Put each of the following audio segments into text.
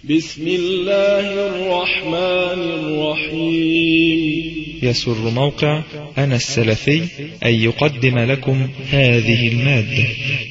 بسم الله الرحمن الرحيم. يسر موقع أنا السلفي أن يقدم لكم هذه المادة.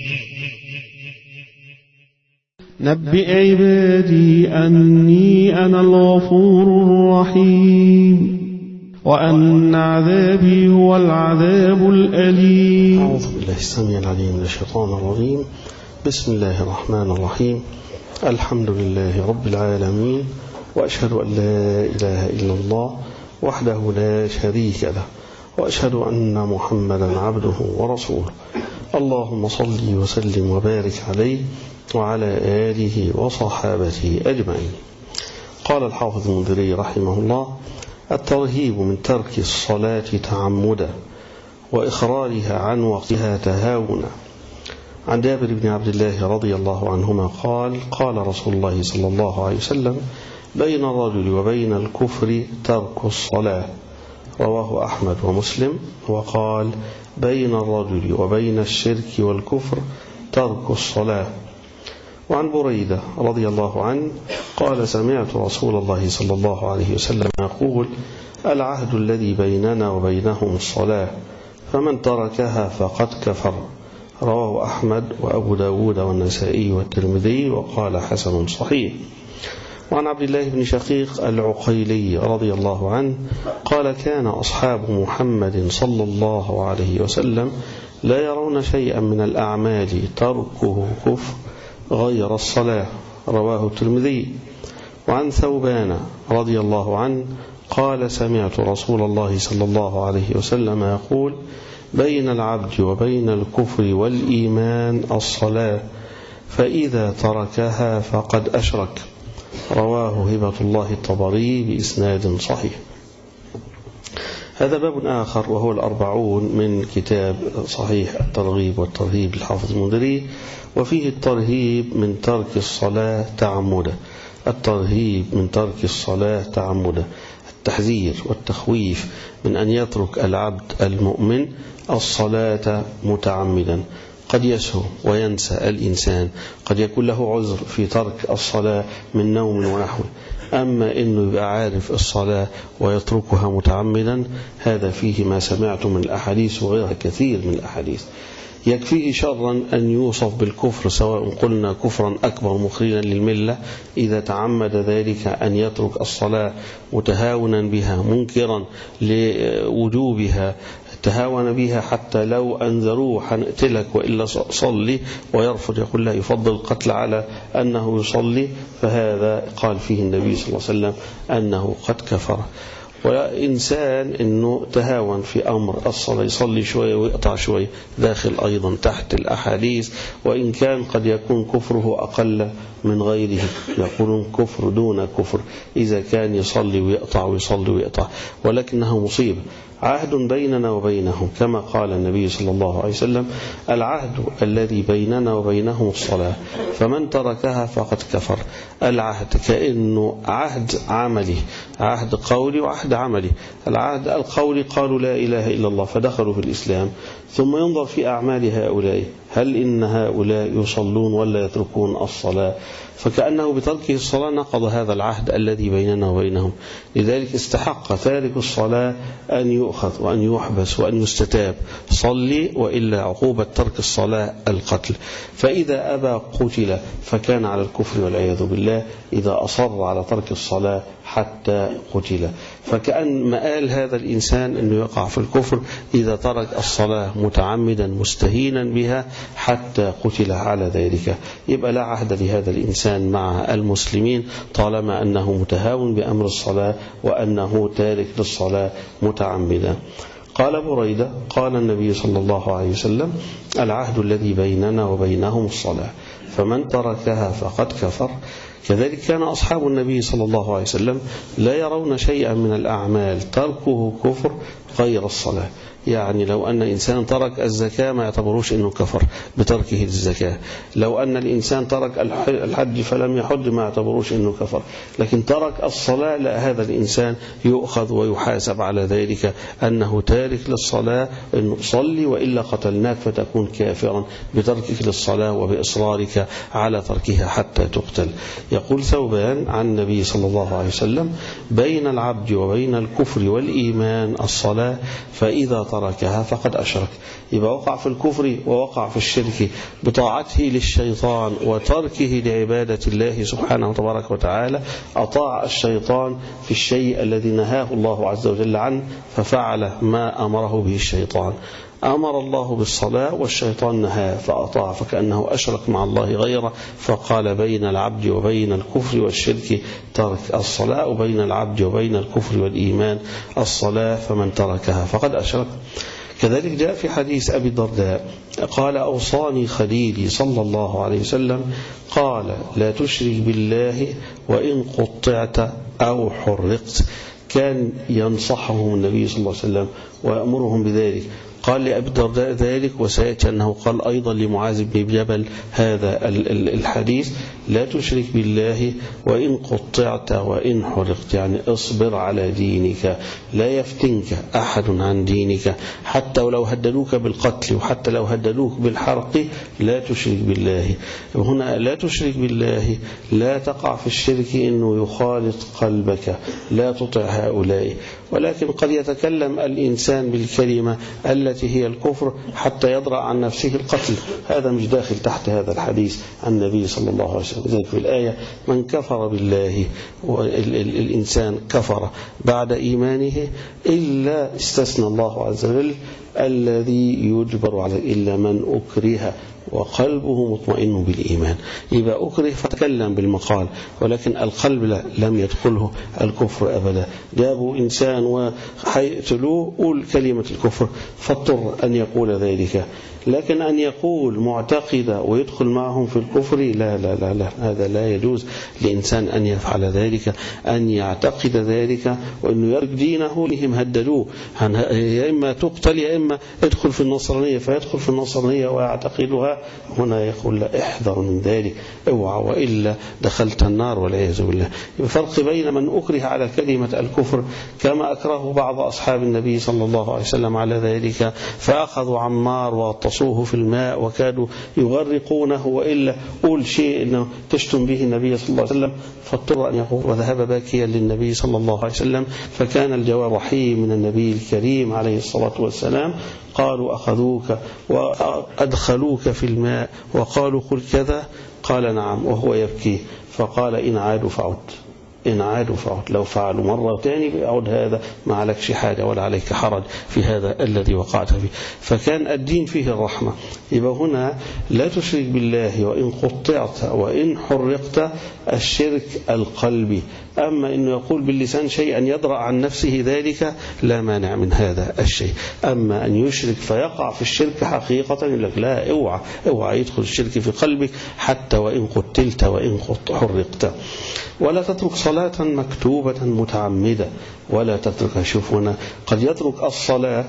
نبئ عبادي أني أنا الغفور الرحيم وأن عذابي هو العذاب الأليم. أعوذ بالله السميع العليم من الشيطان الرجيم. بسم الله الرحمن الرحيم. الحمد لله رب العالمين، وأشهد أن لا إله إلا الله وحده لا شريك له، وأشهد أن محمدا عبده ورسوله. اللهم صل وسلم وبارك عليه وعلى آله وصحابته أجمعين. قال الحافظ المنذري رحمه الله: الترهيب من ترك الصلاة تعمدا وإخرارها عن وقتها تهاونا. عن جابر بن عبد الله رضي الله عنهما قال: قال رسول الله صلى الله عليه وسلم: بين الرجل وبين الكفر ترك الصلاة. رواه أحمد ومسلم. وقال: بين الرجل وبين الشرك والكفر ترك الصلاة. وعن بريدة رضي الله عنه قال: سمعت رسول الله صلى الله عليه وسلم يقول: العهد الذي بيننا وبينهم الصلاة، فمن تركها فقد كفر. رواه أحمد وأبو داود والنسائي والترمذي، وقال: حسن صحيح. وعن عبد الله بن شقيق العقيلي رضي الله عنه قال: كان أصحاب محمد صلى الله عليه وسلم لا يرون شيئا من الأعمال تركه كفر غير الصلاة. رواه الترمذي. وعن ثوبان رضي الله عنه قال: سمعت رسول الله صلى الله عليه وسلم يقول: بين العبد وبين الكفر والإيمان الصلاة، فإذا تركها فقد أشرك. رواه هبة الله الطبري بإسناد صحيح. هذا باب آخر وهو 40 من كتاب صحيح الترغيب والترهيب للحافظ المنذري، وفيه الترهيب من ترك الصلاة تعمدا. الترهيب من ترك الصلاة تعمدا، التحذير والتخويف من أن يترك العبد المؤمن الصلاة متعمدا. قد يسهو وينسى الإنسان، قد يكون له عذر في ترك الصلاة من نوم ونحوه، أما إنه يبقى عارف الصلاة ويتركها متعمدا، هذا فيه ما سمعت من الأحاديث وغيرها كثير من الأحاديث. يكفيه شرا أن يوصف بالكفر، سواء قلنا كفرا أكبر مخرجا للملة إذا تعمد ذلك أن يترك الصلاة متهاونا بها منكرا لوجوبها، تهاون بها حتى لو أنذروه حنقتلك وإلا صلي، ويرفض، يقول لا، يفضل القتل على أنه يصلي، فهذا قال فيه النبي صلى الله عليه وسلم أنه قد كفر. وإنسان أنه تهاون في أمر الصلاة، يصلي شوية ويقطع شوية، داخل أيضا تحت الأحاديث، وإن كان قد يكون كفره أقل من غيره، يقولون كفر دون كفر إذا كان يصلي ويقطع ويصلي ويقطع، ولكنه مصيبة. عهد بيننا وبينهم، كما قال النبي صلى الله عليه وسلم: العهد الذي بيننا وبينهم الصلاة، فمن تركها فقد كفر. العهد كأنه عهد عملي، عهد قولي وعهد عملي. العهد القولي قالوا لا إله إلا الله فدخلوا في الإسلام، ثم ينظر في أعمال هؤلاء، هل إن هؤلاء يصلون ولا يتركون الصلاة؟ فكأنه بتركه الصلاة نقض هذا العهد الذي بيننا وبينهم. لذلك استحق تارك الصلاة أن يؤخذ وأن يحبس وأن يستتاب. صلي، وإلا عقوبة ترك الصلاة القتل. فإذا أبى قتل، فكان على الكفر والعياذ بالله إذا أصر على ترك الصلاة حتى قتل. فكأن مآل هذا الإنسان أنه يقع في الكفر إذا ترك الصلاة متعمدا مستهينا بها حتى قتل على ذلك. يبقى لا عهد لهذا الإنسان مع المسلمين طالما أنه متهاون بأمر الصلاة وأنه تارك للصلاة متعمدا. قال بريدة: قال النبي صلى الله عليه وسلم: العهد الذي بيننا وبينهم الصلاة، فمن تركها فقد كفر. كذلك كان أصحاب النبي صلى الله عليه وسلم لا يرون شيئا من الأعمال تركه كفر غير الصلاة. يعني لو أن إنسان ترك الزكاة ما يعتبروش أنه كفر بتركه للزكاة، لو أن الإنسان ترك الحج فلم يحج ما يعتبروش أنه كفر، لكن ترك الصلاة لا، هذا الإنسان يؤخذ ويحاسب على ذلك أنه تارك للصلاة، أنه صلي وإلا قتلناك فتكون كافرا بتركك للصلاة وبإصرارك على تركها حتى تقتل. يقول ثوبان عن النبي صلى الله عليه وسلم: بين العبد وبين الكفر والإيمان الصلاة، فإذا تركها فقد أشرك. يبقى وقع في الكفر ووقع في الشرك بطاعته للشيطان وتركه لعبادة الله سبحانه وتبارك وتعالى، أطاع الشيطان في الشيء الذي نهاه الله عز وجل عنه ففعل ما أمره به الشيطان. أمر الله بالصلاة والشيطان نهاه فأطاع، فكأنه أشرك مع الله غيره، فقال: بين العبد وبين الكفر والشرك ترك الصلاة، وبين العبد وبين الكفر والإيمان الصلاة، فمن تركها فقد أشرك. كذلك جاء في حديث أبي الدرداء قال: أوصاني خليلي صلى الله عليه وسلم، قال: لا تشرك بالله وإن قطعت أو حرقت. كان ينصحهم النبي صلى الله عليه وسلم ويأمرهم بذلك. قال لأبي الدرداء ذلك، وسيأتي أنه قال أيضا لمعاذ بن جبل هذا الحديث: لا تشرك بالله وإن قطعت وإن حرقت، يعني اصبر على دينك، لا يفتنك أحد عن دينك، حتى ولو هددوك بالقتل وحتى لو هددوك بالحرق لا تشرك بالله. هنا لا تشرك بالله، لا تقع في الشرك إنه يخالط قلبك، لا تطع هؤلاء. ولكن قد يتكلم الإنسان بالكلمة التي هي الكفر حتى يدرأ عن نفسه القتل، هذا مش داخل تحت هذا الحديث عن النبي صلى الله عليه وسلم. ذلك في الآية: من كفر بالله، والإنسان كفر بعد إيمانه إلا استثنى الله عز وجل الذي يجبر عليه، إلا من أكره وقلبه مطمئن بالإيمان. يبقى أكره فتكلم بالمقال، ولكن القلب لم يدخله الكفر أبدا. جابوا إنسان وحيقتلوه قول كلمة الكفر فاضطر أن يقول ذلك، لكن أن يقول معتقدا ويدخل معهم في الكفر لا لا لا لا، هذا لا يجوز لإنسان أن يفعل ذلك، أن يعتقد ذلك وأنه يرك دينه. لهم هددوه يا إما تقتل يا إما ادخل في النصرانية، فيدخل في النصرانية ويعتقدها. هنا يقول: لا، احذر من ذلك، اوعى وإلا دخلت النار والعياذ بالله. الفرق بين من أكره على كلمة الكفر كما أكره بعض أصحاب النبي صلى الله عليه وسلم على ذلك، فأخذوا عمار وغطسوه في الماء وكادوا يغرقونه، وإلا قول شيء إنه تشتم به النبي صلى الله عليه وسلم فاضطر أن يقول، وذهب باكيا للنبي صلى الله عليه وسلم. فكان الجواب رحيم من النبي الكريم عليه الصلاة والسلام. قالوا: أخذوك وأدخلوك في الماء وقالوا قل كذا؟ قال: نعم، وهو يبكي. فقال: إن عادوا فعد، إن عادوا فعد، لو فعلوا مرة تاني بيعود، هذا ما عليكش حاجة ولا عليك حرج في هذا الذي وقعت فيه. فكان الدين فيه الرحمة. يبقى هنا لا تشرك بالله وإن قطعت وإن حرقت، الشرك القلبي. أما إنه يقول باللسان شيئا يدرأ عن نفسه ذلك لا مانع من هذا الشيء. أما أن يشرك فيقع في الشرك حقيقة يقول لك لا، اوعى يدخل الشرك في قلبك حتى وإن قتلت وإن حرقت. ولا تترك صلاة مكتوبة متعمدة، ولا تتركها. شوف هنا قد يترك الصلاة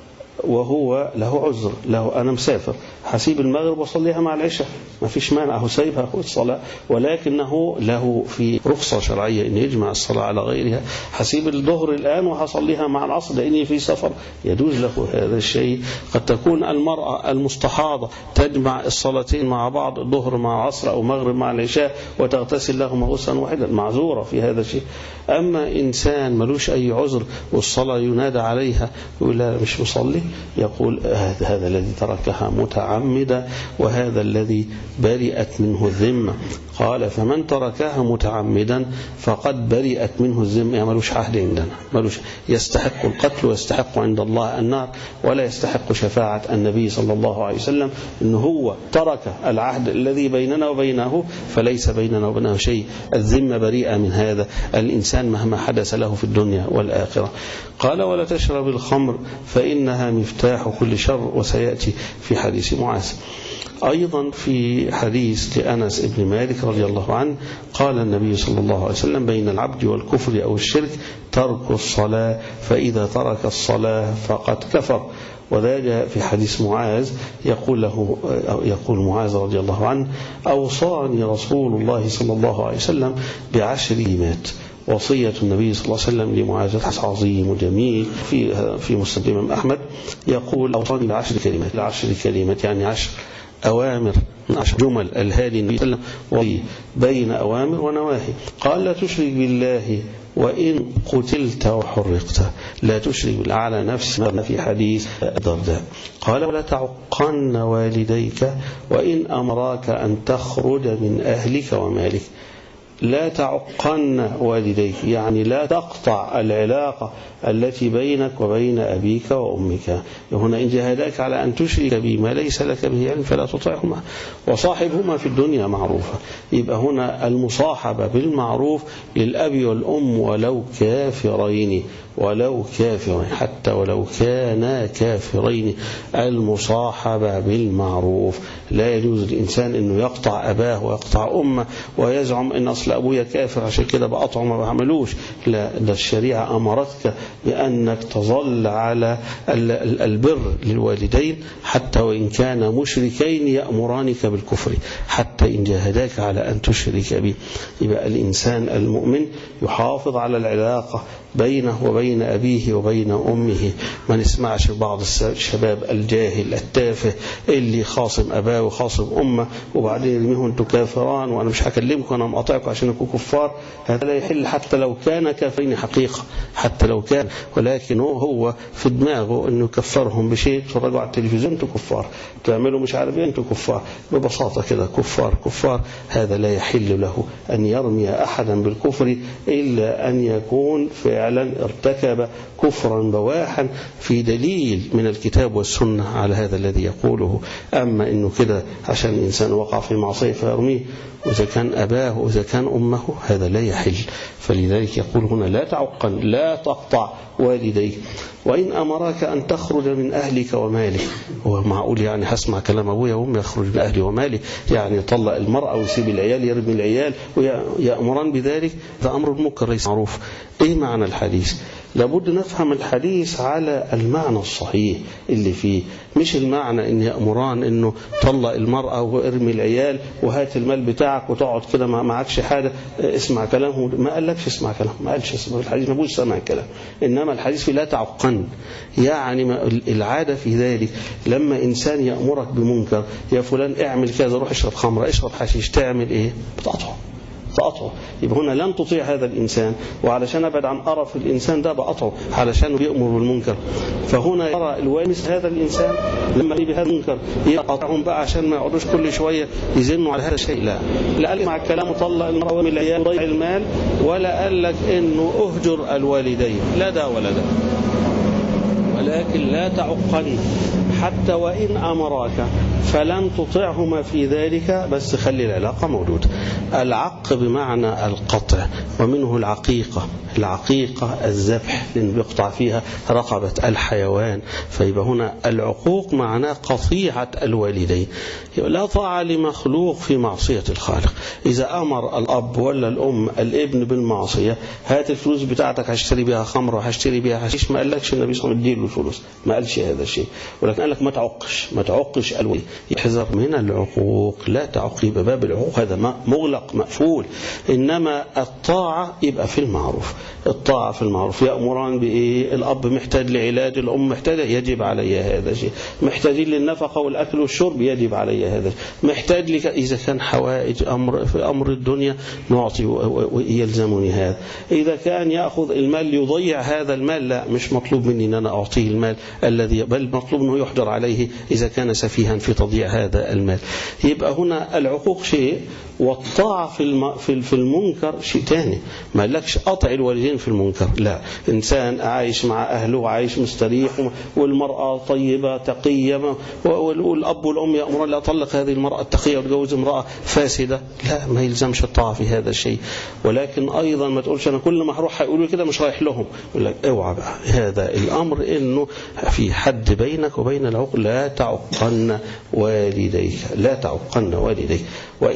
وهو له عذر، له أنا مسافر حسيب المغرب وصليها مع العشاء، ما فيش مانع، هو سايبها أخذ الصلاة، ولكنه له في رخصة شرعية أن يجمع الصلاة على غيرها. حسيب الظهر الآن وهصليها مع العصر لأني في سفر، يجوز له هذا الشيء. قد تكون المرأة المستحاضة تجمع الصلاتين مع بعض، الظهر مع العصر أو مغرب مع العشاء، وتغتسل لهما غسلا واحدا، معذورة في هذا الشيء. أما إنسان ملوش أي عذر والصلاة ينادى عليها يقول لا مش مصلي، يقول هذا الذي تركها متعمدا، وهذا الذي برئت منه الذمة. قال: فمن تركها متعمدا فقد برئت منه الذمة، يعني ملوش عهد عندنا، ملوش، يستحق القتل ويستحق عند الله النار، ولا يستحق شفاعة النبي صلى الله عليه وسلم. إنه هو ترك العهد الذي بيننا وبينه، فليس بيننا وبينه شيء، الذمة بريئة من هذا الإنسان مهما حدث له في الدنيا والآخرة. قال: ولا تشرب الخمر فإنها مفتاح كل شر، وسيأتي في حديث معاذ. أيضا في حديث لأنس بن مالك رضي الله عنه قال النبي صلى الله عليه وسلم: بين العبد والكفر أو الشرك ترك الصلاة، فإذا ترك الصلاة فقد كفر. وذا جاء في حديث معاذ يقول معاذ رضي الله عنه: أوصاني رسول الله صلى الله عليه وسلم ب10 كلمات. وصية النبي صلى الله عليه وسلم لمعاذ حديث عظيم وجميل في مسند الإمام أحمد، يقول: أوصاني ب10 كلمات. 10 كلمات يعني 10 أوامر، 10 جمل الهادي النبي صلى الله عليه وسلم بين أوامر ونواهي. قال: لا تشرك بالله وإن قتلت وحرقت. لا تشرك بالله على نفس ما في حديث الدرداء. قال: ولا تعقن والديك وإن أمراك أن تخرج من أهلك ومالك. لا تعقن والديك يعني لا تقطع العلاقة التي بينك وبين أبيك وأمك. هنا إن جاهداك على أن تشرك بما ليس لك به علم فلا تطعهما وصاحبهما في الدنيا معروفة. يبقى هنا المصاحبة بالمعروف للأب والأم ولو كافرين، حتى ولو كانا كافرين. المصاحبة بالمعروف. لا يجوز الإنسان أنه يقطع أباه ويقطع أمه ويزعم أن أصل أبويا كافر عشان كده بقطعه ما بعملوش. لا، ده الشريعة أمرتك بأنك تظل على البر للوالدين حتى وإن كان مشركين يأمرانك بالكفر، حتى إن جاهداك على أن تشرك به. يبقى الإنسان المؤمن يحافظ على العلاقة بينه وبين أبيه وبين أمه. ما نسمعش بعض الشباب الجاهل التافه اللي خاصم أباه وخاصم أمه وبعدين يرميهم أنتوا كافران وأنا مش هكلمكم أنا مقاطعكم عشان يكونوا كفار. هذا لا يحل حتى لو كان كافرين حقيقة، حتى لو كان، ولكن هو في دماغه أنه يكفرهم بشيء. تفرجوا على التلفزيون أنتوا كفار، تعملوا مش عارف أنتوا كفار، ببساطة كده كفار. هذا لا يحل له أن يرمي أحدا بالكفر إلا أن يكون فعلا ارتكب كفرا بواحا في دليل من الكتاب والسنة على هذا الذي يقوله. أما إنه كده عشان الإنسان وقع في معصية فيرميه، وإذا كان أباه وإذا كان أمه هذا لا يحل. فلذلك يقول هنا: لا تعقن، لا تقطع والديك وإن أمراك أن تخرج من أهلك ومالك. هو معقول يعني هسمع كلام أبويا وأمي يخرج من أهلي ومالي؟ يعني يطلق المرأة ويسيب العيال، يرمي العيال ويأمران بذلك؟ ده أمر منكر ليس معروف. إيه معنى الحديث؟ لابد نفهم الحديث على المعنى الصحيح اللي فيه، مش المعنى إن يأمران إنه طلق المرأة وارمي العيال وهات المال بتاعك وتقعد كده ما معكش حاجة اسمع كلامه. ما قالكش اسمع كلامه، ما قالش اسمع الحديث، ما بقولش سمع الكلام. إنما الحديث فيه لا تعقن، يعني العادة في ذلك لما إنسان يأمرك بمنكر، يا فلان اعمل كذا، روح اشرب خمرة، اشرب حشيش، تعمل إيه؟ بتقطعه. يبقى هنا لن تطيع هذا الإنسان، وعلشان أبعد عن قرف الإنسان ده بقطعه علشان بيأمر بالمنكر. فهنا يرى الوامس هذا الإنسان لما يجي بهذا المنكر يقطعهم بقى عشان ما يقعدوش كل شوية يزنوا على هذا الشيء. لا قال مع الكلام طلق المرأة ومن العيال وضيع المال، ولا قال لك إنه أهجر الوالدين، لا ده ولا ده. ولكن لا تعقني حتى وإن أمراك فلن تطعهما في ذلك، بس خلي العلاقة موجودة. العق بمعنى القطع، ومنه العقيقة الذبح لأن بيقطع فيها رقبة الحيوان. فيبقى هنا العقوق معناه قطيعة الوالدين. لا طاعة لمخلوق في معصية الخالق. إذا أمر الأب ولا الأم الابن بالمعصية، هات الفلوس بتاعتك هشتري بها خمر وهشتري بها حشيش، ما قالكش النبي صلى الله عليه وسلم اديله الفلوس، ما قالش هذا الشيء، ولكن قال لك ما تعقش الوالد. يحذر من العقوق، لا تعق. يبقى باب العقوق هذا مغلق مقفول. إنما الطاعة يبقى في المعروف. الطاعة في المعروف. يأمران بإيه؟ الأب محتاج لعلاج، الأم محتاجة، يجب علي هذا الشيء. محتاجين للنفقة والأكل والشرب، يجب علي هذا. محتاج لك إذا كان حوائج في أمر الدنيا نعطي ويلزمني هذا. إذا كان يأخذ المال يضيع هذا المال، لا، مش مطلوب مني أن أنا أعطيه المال الذي، بل مطلوب أنه يحجر عليه إذا كان سفيها في تضييع هذا المال. يبقى هنا العقوق شيء، والطاعة في المنكر شيء تاني. ما قالكش قطع الوالدين في المنكر، لا. إنسان عايش مع أهله وعايش مستريح، والمرأة طيبة تقية، والأب والأم يأمرون لا أطلق هذه المرأة التقية وتجوز امرأة فاسدة، لا، ما يلزمش الطاعة في هذا الشيء. ولكن أيضا ما تقولش أنا كل ما هروح هيقولوا كده مش رايح لهم، يقول لك اوعى بقى. هذا الأمر إنه في حد بينك وبين العقل. لا تعقن والديك، لا تعقن والديك وإن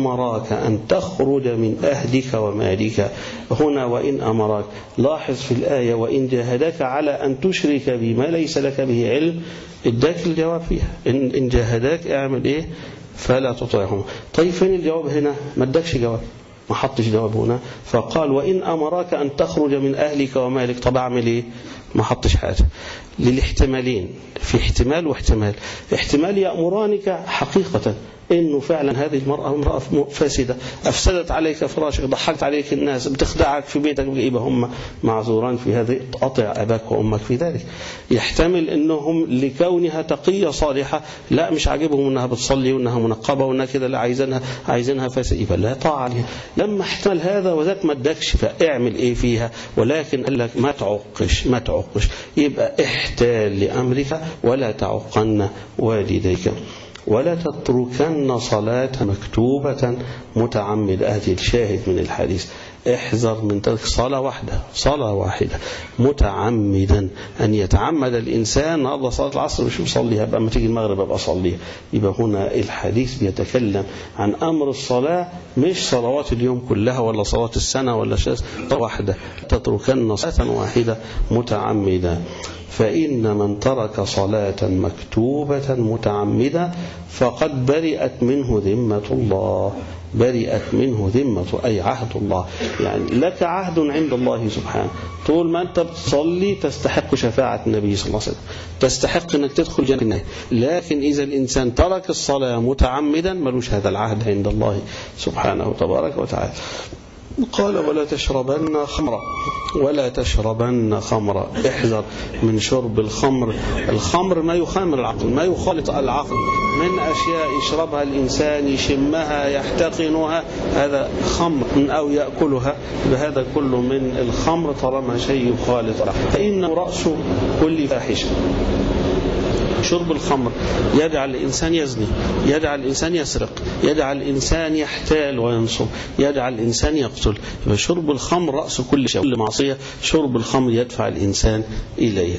أمراك أن تخرج من أهلك ومالك. هنا وإن أمراك، لاحظ في الآية وإن جاهدك على أن تشرك بما ليس لك به علم، اداك الجواب فيها. إن جاهدك اعمل إيه؟ فلا تطيعهم. طيب فين الجواب هنا؟ ما اداكش جواب، ما حطش جواب هنا، فقال وإن أمراك أن تخرج من أهلك ومالك. طب أعمل إيه؟ ما حطش حاجة. للاحتمالين، في احتمال واحتمال. احتمال يأمرانك حقيقة إنه فعلا هذه المرأة امرأة فاسدة، أفسدت عليك فراشك، ضحكت عليك الناس، بتخدعك في بيتك، يبقى هم معذوران في هذه، أطع أباك وأمك في ذلك. يحتمل إنهم لكونها تقية صالحة، لا مش عاجبهم إنها بتصلي وإنها منقبة وإنها كده، لا عايزينها فاسدة، يبقى لا طاعة عليها. لما احتمل هذا وذاك ما ادكش، فاعمل إيه فيها؟ ولكن قال لك ما تعقش، يبقى احتال لأمرك ولا تعقن والديك. ولا تتركن صلاة مكتوبة متعمد. هذه الشاهد من الحديث، احذر من ترك صلاة واحدة متعمدا. أن يتعمد الإنسان هذا صلاة العصر مش مصليها، بقى ما تيجي المغرب أبقى أصليها. يبقى هنا الحديث بيتكلم عن أمر الصلاة، مش صلوات اليوم كلها ولا صلاة السنة ولا شيء، واحدة. تتركن صلاة واحدة متعمدا. فإن من ترك صلاة مكتوبة متعمدة فقد برئت منه ذمة الله. برئت منه ذمة، أي عهد الله. يعني لك عهد عند الله سبحانه، طول ما أنت بتصلي تستحق شفاعة النبي صلى الله عليه وسلم، تستحق أنك تدخل جنة. لكن إذا الإنسان ترك الصلاة متعمدا ملوش هذا العهد عند الله سبحانه تبارك وتعالى. قال ولا تشربن خمرا. احذر من شرب الخمر. الخمر ما يخامر العقل، ما يخالط العقل، من أشياء يشربها الإنسان، يشمها، يحتقنها، هذا خمر، أو يأكلها، بهذا كله من الخمر طالما شيء يخالط العقل. فإنه رأس كل فاحشة. شرب الخمر يجعل الإنسان يزني، يجعل الإنسان يسرق، يجعل الإنسان يحتال وينصب، يجعل الإنسان يقتل. شرب الخمر رأس كل شيء، كل معصية شرب الخمر يدفع الإنسان إليه.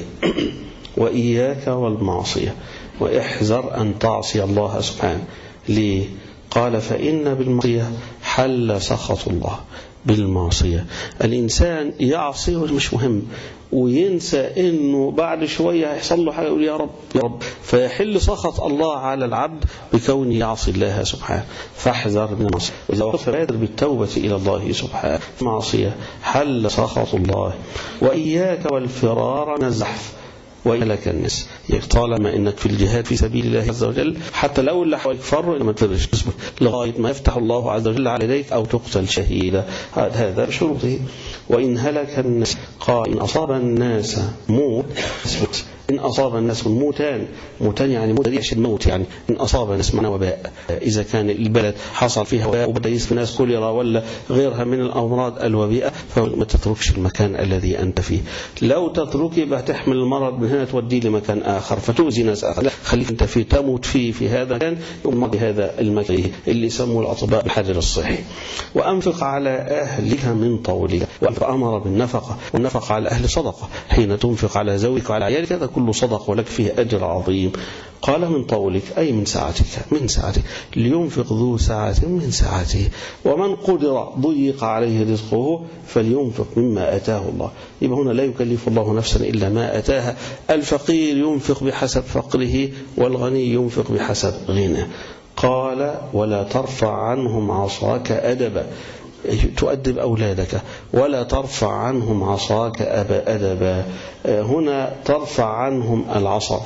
وإياك والمعصية، واحذر أن تعصي الله سبحانه. ليه؟ قال فإن بالمعصية حل سخط الله. بالمعصية الإنسان يعصي مش مهم، وينسى إنه بعد شوية هيحصل له حاجة يقول يا رب يا رب، فيحل سخط الله على العبد بكونه يعصي الله سبحانه. فاحذر من المعصية، وإذا بادر بالتوبة إلى الله سبحانه. معصية حل سخط الله. وإياك والفرار من الزحف وإلك الناس. طالما إنك في الجهاد في سبيل الله عز وجل، حتى لو اللي حواليك فروا ما تفرش، لغاية ما يفتح الله عز وجل عليك أو تقتل شهيدا. هذا بشروطه. وإن هلك الناس، قال إن أصاب الناس موت، إن أصاب الناس موتان يعني موت يشد موت، يعني إن أصاب الناس معنى وباء. إذا كان البلد حصل فيها وباء وبدأ يسمى الناس كوليرا ولا غيرها من الأمراض الوبيئة، فما تتركش المكان الذي أنت فيه. لو تترك يبقى تحمل المرض من هنا توديه لمكان آخر فتؤذي ناس آخر. لا، خليك أنت فيه، تموت في هذا المكان، يمضي هذا المكان اللي يسموه الأطباء بالحجر الصحي. وأنفق على أهلها من طولك. وأمر بالنفقة، والنفقة على أهل صدقة. حين تنفق على زوجك وعلى عيالك هذا كله صدق ولك فيه أجر عظيم. قال من طولك أي من ساعتك، لينفق ذو ساعة من ساعته، ومن قدر ضيق عليه رزقه فلينفق مما أتاه الله. يبقى هنا لا يكلف الله نفسا إلا ما أتاها. الفقير ينفق بحسب فقره، والغني ينفق بحسب غناه. قال ولا ترفع عنهم عصاك أدبا، تؤدب أولادك، ولا ترفع عنهم عصاك أدبا. هنا ترفع عنهم العصا.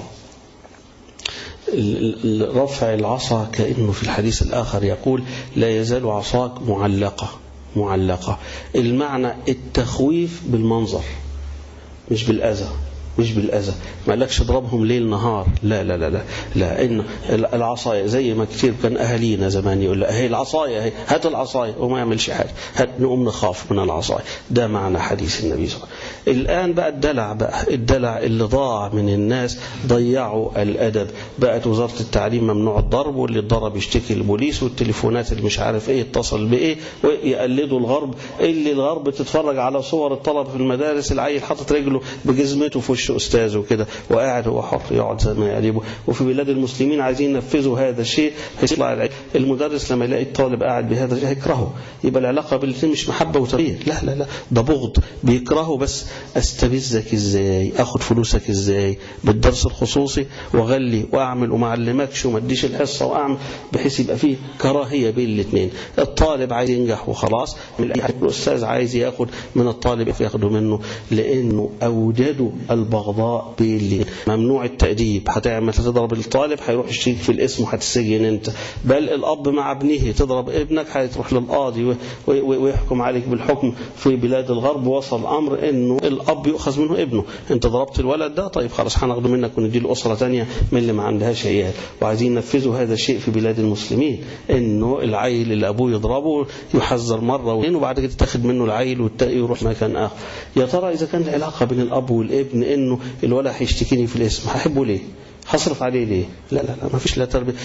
رفع العصا كأنه في الحديث الآخر يقول لا يزال عصاك معلقة. المعنى التخويف بالمنظر مش بالأذى. ما قالكش اضربهم ليل نهار، لا إن العصاية زي ما كتير كان أهالينا زمان يقول له هي العصاية، هات العصاية، وما يعملش حاجة، نقوم نخاف من العصاية. ده معنى حديث النبي صلى الله عليه وسلم. الآن بقى الدلع اللي ضاع من الناس، ضيعوا الأدب. بقت وزارة التعليم ممنوع الضرب، واللي اتضرب يشتكي البوليس، والتليفونات اللي مش عارف ايه اتصل بايه، ويقلدوا الغرب. اللي الغرب تتفرج على صور الطلبة في المدارس، العيل حاطط رجله بجزمته في وش أستاذه كده وقاعد هو حر يقعد زي ما يقلبه. وفي بلاد المسلمين عايزين ينفذوا هذا الشيء، هيطلع المدرس لما يلاقي الطالب قاعد بهذا الشيء هيكرهه. يبقى العلاقة بالاثنين مش محبة وتغيير، لا لا لا، ده بغض، بيكرهه. بس استفزك ازاي، اخد فلوسك ازاي بالدرس الخصوصي واغلي واعمل وما علمكش وما اديش الحصة واعمل، بحيث يبقى فيه كراهية بين الاثنين. الطالب عايز ينجح وخلاص، الأستاذ عايز ياخد من الطالب ياخده منه، لأنه أوجدوا البغضاء بين الاثنين. ممنوع التأديب، هتعمل تضرب الطالب هيروح يشترك في الاسم وهتسجن انت. بل الأب مع ابنه، تضرب ابنك هتروح للقاضي ويحكم عليك بالحكم. في بلاد الغرب وصل الأمر انه الأب يؤخذ منه ابنه، انت ضربت الولد ده، طيب خلاص هناخده منك ونديه لأسرة تانية من اللي ما عندهاش عيال. وعايزين ينفذوا هذا الشيء في بلاد المسلمين، انه العيل اللي ابوه يضربه يحذر مرة واثنين وبعد كده تاخد منه العيل والتاني يروح مكان اخر. يا ترى اذا كان العلاقة بين الاب والابن انه الولد هيشتكيني في الاسم، هحبه ليه؟ هصرف عليه ليه؟ لا لا لا، ما فيش لا تربية.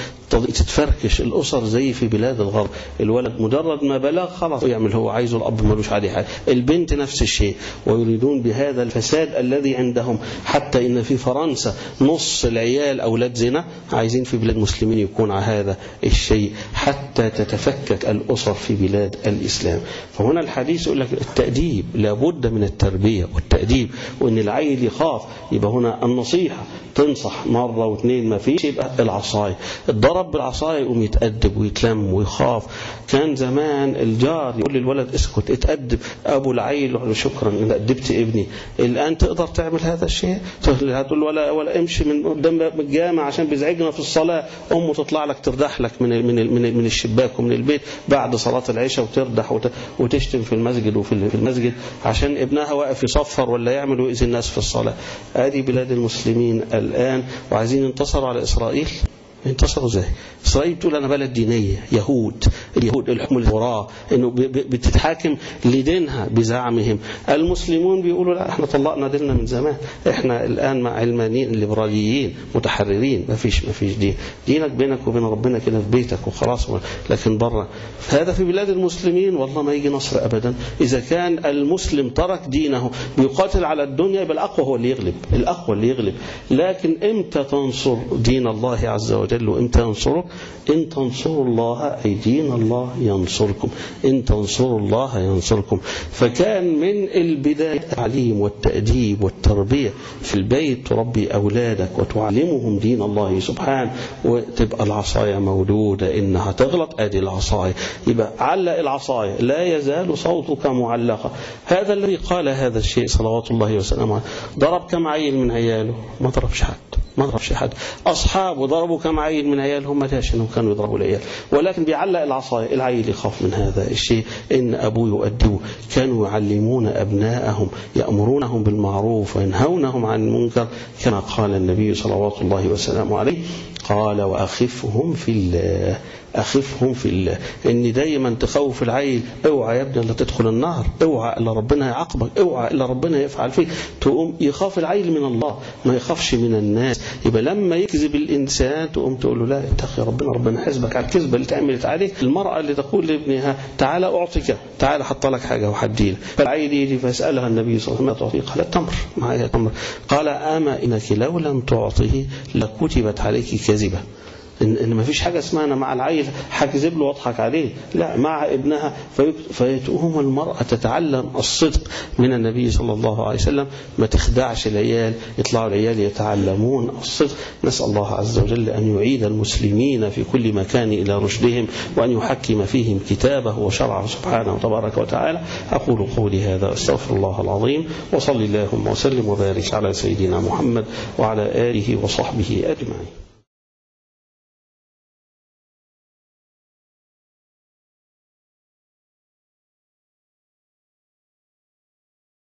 تتفركش الأسر زي في بلاد الغرب. الولد مجرد ما بلغ خلاص يعمل هو عايزه، الأب ملوش عليه حاجة. البنت نفس الشيء، ويريدون بهذا الفساد الذي عندهم. حتى إن في فرنسا نص العيال أولاد زنا، عايزين في بلاد المسلمين يكون على هذا الشيء حتى تتفكك الأسر في بلاد الإسلام. فهنا الحديث يقول لك التأديب، لابد من التربية والتأديب، وإن العيل يخاف. يبقى هنا النصيحة، تنصح مرة واثنين ما فيش، يبقى العصاية. الضرب بالعصاية يقوم يتأدب ويتلم ويخاف. كان زمان الجار يقول للولد اسكت اتأدب، أبو العيل يقول له شكرا إن أدبت ابني. الآن تقدر تعمل هذا الشيء؟ هتقول ولا امشي من قدام الجامع عشان بيزعجنا في الصلاة، أمه تطلع لك تردح لك من الشباك ومن البيت بعد صلاة العشاء وتردح وتشتم في المسجد وفي المسجد عشان ابنها واقف يصفر ولا يعمل ويؤذي الناس في الصلاة. هذه بلاد المسلمين الآن، وعايزين ينتصروا على إسرائيل. انتصروا ازاي؟ إسرائيل بتقول أنا بلد دينية، اليهود الحكم الوراء، إنه بتتحاكم لدينها بزعمهم. المسلمون بيقولوا لا، احنا طلقنا ديننا من زمان، احنا الآن مع علمانيين الليبراليين متحررين، ما فيش دين، دينك بينك وبين ربنا كده في بيتك وخلاص، لكن بره. هذا في بلاد المسلمين والله ما يجي نصر أبدا. إذا كان المسلم ترك دينه بيقاتل على الدنيا، يبقى الأقوى هو اللي يغلب، الأقوى اللي يغلب. لكن إمتى تنصر دين الله عز وجل وإمتى ينصرك؟ إن تنصروا الله أي دين الله ينصركم، إن تنصروا الله ينصركم. فكان من البداية التعليم والتأديب والتربية في البيت، تربي أولادك وتعلمهم دين الله سبحانه، وتبقى العصاية مولودة إنها تغلط، أدي العصاية. يبقى علق العصاية، لا يزال صوتك معلقة. هذا الذي قال هذا الشيء صلوات الله وسلامه عليه، ضرب كم عيل من عياله؟ ما ضربش حد. أصحابه ضربوا كم عيل من عيالهم؟ ما داش انهم كانوا يضربوا العيال، ولكن بيعلق العصاية. العيل يخاف من هذا الشيء، إن أبوه يؤدبه. كانوا يعلمون أبناءهم، يأمرونهم بالمعروف وينهونهم عن المنكر، كما قال النبي صلوات الله وسلامه عليه، قال وأخفهم في الله، أخفهم في الله. إن دايما تخوف العيل، اوعى يا ابني لا تدخل النار، اوعى إلا ربنا يعاقبك، اوعى إلا ربنا يفعل فيك. تقوم يخاف العيل من الله، ما يخافش من الناس. يبقى لما يكذب الإنسان تقوم تقول له لا اتقي ربنا حسبك على الكذبة اللي تعملت عليك. المرأة اللي تقول لابنها تعالى أعطيك، تعالى حط لك حاجة وحديلك، فالعيل يجي فيسألها النبي صلى الله عليه وسلم تعطيه؟ قال التمر، معايا تمر. قال أما إنك لو لم تعطيه لكتبت عليك كذبة. إن ما فيش حاجة اسمها أنا مع العيل هكذب له واضحك عليه، لا، مع ابنها. فيتوهم المرأة تتعلم الصدق من النبي صلى الله عليه وسلم، ما تخدعش العيال، يطلعوا العيال يتعلمون الصدق. نسأل الله عز وجل أن يعيد المسلمين في كل مكان إلى رشدهم، وأن يحكم فيهم كتابه وشرعه سبحانه وتبارك وتعالى. أقول قولي هذا أستغفر الله العظيم، وصلي اللهم وسلم وبارك على سيدنا محمد وعلى آله وصحبه أجمعين.